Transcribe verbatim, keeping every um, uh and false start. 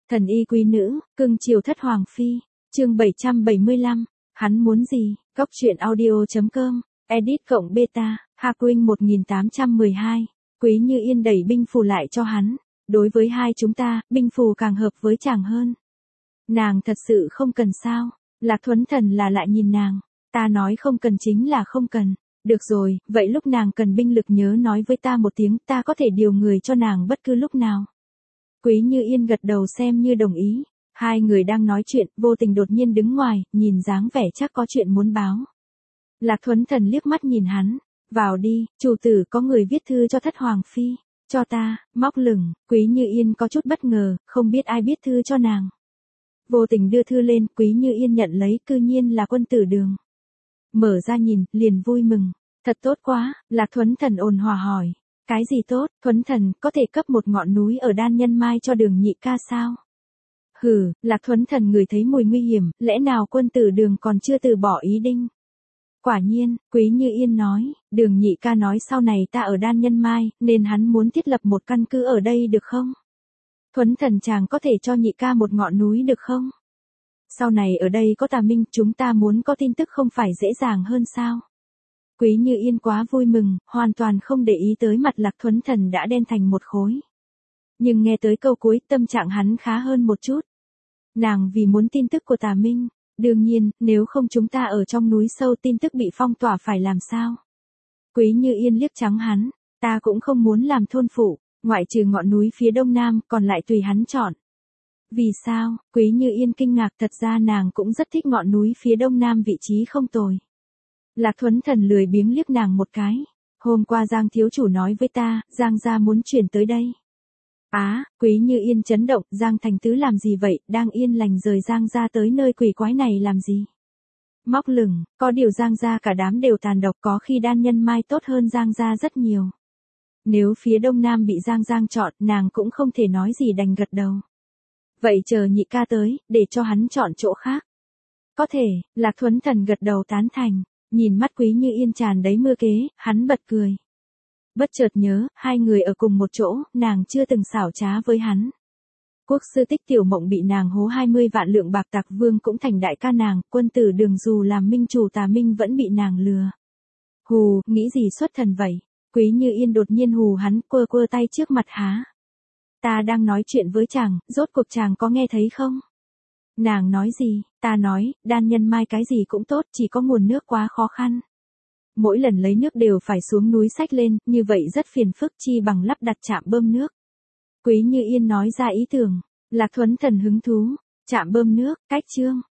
Thần y quý nữ, cưng chiều thất hoàng phi, chương bảy trăm bảy mươi lăm, hắn muốn gì, góc truyện audio.com, edit cộng beta, Hakwing một nghìn tám trăm mười hai, Quý Như Yên đẩy binh phù lại cho hắn, đối với hai chúng ta, binh phù càng hợp với chàng hơn. Nàng thật sự không cần sao, Lạc Thuấn Thần là lại nhìn nàng, ta nói không cần chính là không cần, được rồi, vậy lúc nàng cần binh lực nhớ nói với ta một tiếng, ta có thể điều người cho nàng bất cứ lúc nào. Quý Như Yên gật đầu xem như đồng ý, hai người đang nói chuyện, vô tình đột nhiên đứng ngoài, nhìn dáng vẻ chắc có chuyện muốn báo. Lạc Thuấn Thần liếc mắt nhìn hắn, vào đi, chủ tử có người viết thư cho thất hoàng phi, cho ta, móc lửng, Quý Như Yên có chút bất ngờ, không biết ai viết thư cho nàng. Vô tình đưa thư lên, Quý Như Yên nhận lấy, cư nhiên là quân tử Đường. Mở ra nhìn, liền vui mừng, thật tốt quá, Lạc Thuấn Thần ôn hòa hỏi. Cái gì tốt, Thuấn Thần, có thể cấp một ngọn núi ở Đan Nhân Mai cho Đường nhị ca sao? Hừ, Lạc Thuấn Thần ngửi thấy mùi nguy hiểm, lẽ nào quân tử Đường còn chưa từ bỏ ý định? Quả nhiên, Quý Như Yên nói, Đường nhị ca nói sau này ta ở Đan Nhân Mai, nên hắn muốn thiết lập một căn cứ ở đây được không? Thuấn Thần chàng có thể cho nhị ca một ngọn núi được không? Sau này ở đây có Tà Minh, chúng ta muốn có tin tức không phải dễ dàng hơn sao? Quý Như Yên quá vui mừng, hoàn toàn không để ý tới mặt Lạc Thuấn Thần đã đen thành một khối. Nhưng nghe tới câu cuối, tâm trạng hắn khá hơn một chút. Nàng vì muốn tin tức của Tà Minh, đương nhiên, nếu không chúng ta ở trong núi sâu tin tức bị phong tỏa phải làm sao? Quý Như Yên liếc trắng hắn, ta cũng không muốn làm thôn phụ, ngoại trừ ngọn núi phía đông nam, còn lại tùy hắn chọn. Vì sao? Quý Như Yên kinh ngạc, thật ra nàng cũng rất thích ngọn núi phía đông nam, vị trí không tồi. Lạc Thuấn Thần lười biếng liếc nàng một cái. Hôm qua Giang thiếu chủ nói với ta, Giang gia muốn chuyển tới đây. Á, à, Quý Như Yên chấn động, Giang thành tứ làm gì vậy, đang yên lành rời Giang gia tới nơi quỷ quái này làm gì? Móc lửng, có điều Giang gia cả đám đều tàn độc, có khi Đan Nhân Mai tốt hơn Giang gia rất nhiều. Nếu phía đông nam bị Giang Giang chọn, nàng cũng không thể nói gì, đành gật đầu. Vậy chờ nhị ca tới, để cho hắn chọn chỗ khác. Có thể, Lạc Thuấn Thần gật đầu tán thành. Nhìn mắt Quý Như Yên tràn đầy mưa kế, hắn bật cười. Bất chợt nhớ, hai người ở cùng một chỗ, nàng chưa từng xảo trá với hắn. Quốc sư Tích Tiểu Mộng bị nàng hố hai mươi vạn lượng bạc, Tạc Vương cũng thành đại ca nàng, quân tử Đường dù làm minh chủ Tà Minh vẫn bị nàng lừa. Hù, nghĩ gì xuất thần vậy? Quý Như Yên đột nhiên hù hắn, quơ quơ tay trước mặt há. Ta đang nói chuyện với chàng, rốt cuộc chàng có nghe thấy không? Nàng nói gì, ta nói, Đan Nhân Mai cái gì cũng tốt, chỉ có nguồn nước quá khó khăn. Mỗi lần lấy nước đều phải xuống núi xách lên, như vậy rất phiền phức, chi bằng lắp đặt trạm bơm nước. Quý Như Yên nói ra ý tưởng, Lạc Thuấn Thần hứng thú, trạm bơm nước, cách chương,